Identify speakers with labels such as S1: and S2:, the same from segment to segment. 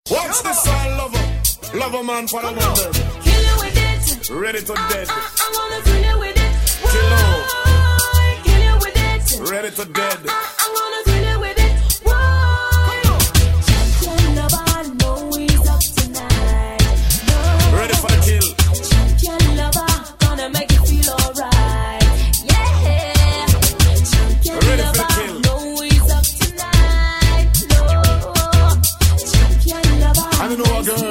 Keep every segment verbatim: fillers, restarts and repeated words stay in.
S1: What's this song, lover? Lover man for the woman.
S2: Kill you with it.
S1: Ready to
S2: I,
S1: dead.
S2: I, I wanna kill you with it.
S1: Kill you.
S2: Why? Kill you with it.
S1: Ready to dead.
S2: I, I, I wanna kill you with it. Why? Champion lover, I know he's up tonight. No.
S1: Ready for the kill.
S2: Champion lover, gonna make you feel alright. Yeah. Champion
S1: Ready for the
S2: lover,
S1: kill.
S2: know he's up tonight. No. Champion lover,
S1: I don't know a girl.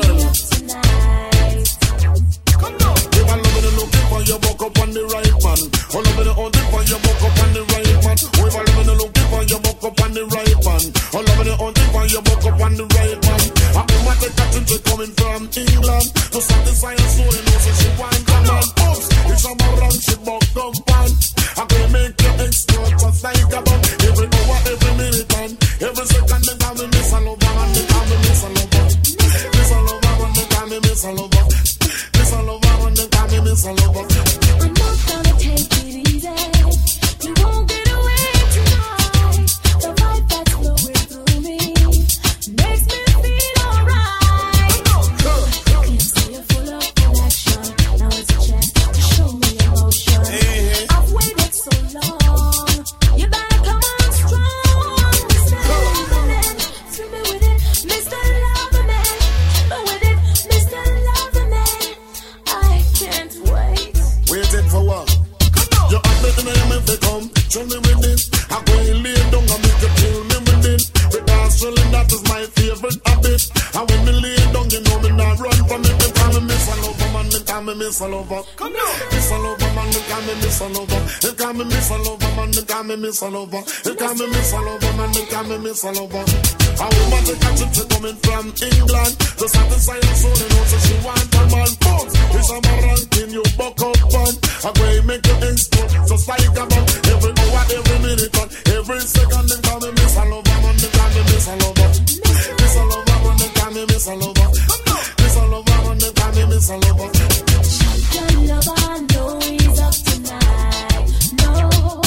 S1: You buck up on the right man. All over the old dip and you buck up on the right man. We've all over the look dip and you buck up on the right man. All over the old dip and you buck up on the right man. I'm a matter catching she coming from England. To satisfy her soul, you know, so she wine come on. Oops, it's a run, she buck up on. I can make you explode just like a bomb. Every hour, every minute and every second they call me Miss a Lover and they call me Miss a Lover. Miss a Lover and they call me Miss a Lover. Miss a Lover and they call me Miss a Lover.
S2: I'm not gonna take it easy. You won't get away tonight. The vibe that's flowing through me makes me feel alright. Can't see you full of connection. Now it's a chance to show me emotion. I've waited so long. You better come on strong. Mister Loverman, fill me with it. Mister Loverman, fill me with it. Mister Loverman, I can't wait.
S1: Waiting for what? You have me in a name if they come. Chill me with it. I go and lay down and make you kill me with it. Because chilling that is my favorite habit. And when me lay down, you know me not run from it. They call me Miss a Lover, man. They call me Miss a Lover. Come on. Miss a Lover, man. They call me Miss a Lover. They call me Miss a Lover, man. They call me Miss a Lover. They call me Miss a Lover, man. They call me Miss a Lover. A woman they catch it, she coming from England. To satisfy her soul, you know, so she want a man. Boom. It's a ranking, you buck up on. I go and make you explode, just like a bomb. Every hour, every minute, and every second, they call me Miss a Lover, man. They call me Miss a Lover. Miss a Lover, man. They call me Miss a Lover. Miss a Lover, man. They call me Miss a Lover.
S2: Champion lover, I know he's up tonight. No.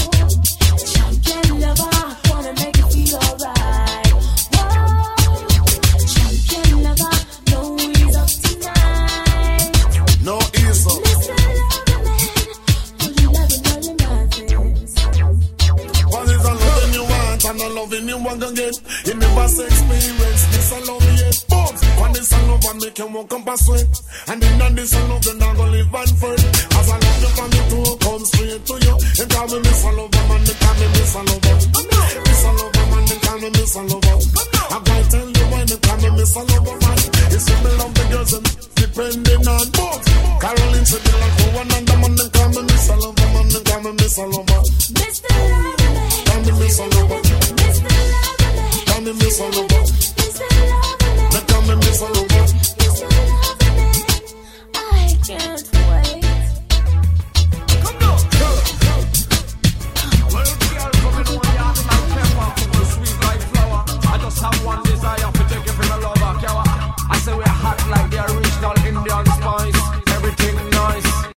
S2: Champion lover, wanna make you feel alright. Whoa. Champion lover, know he's up tonight.
S1: No easy.
S2: Mister Loverman, put your loving on your nerves.
S1: What is a loving you want and a loving you want again? You never say experience this a love yet. Boom! When this a love and make you walk up a sweat. And in that this a love you're not gonna live and fret. As I love you from me to come straight to you. They call me Miss a Lover, man. They call me Miss a Lover. Miss a Lover, man. They call me Miss a Lover. I'm gonna tell you why they call me Miss a Lover, man. It's if me love the girls and depending on both. Caroline said they like for one and the man. They call me Miss a Lover, man. They call me Miss a Lover.
S2: Mister Loverman,
S1: Call me Miss a Lover.
S2: Mister Loverman,
S1: Call me Miss a Lover.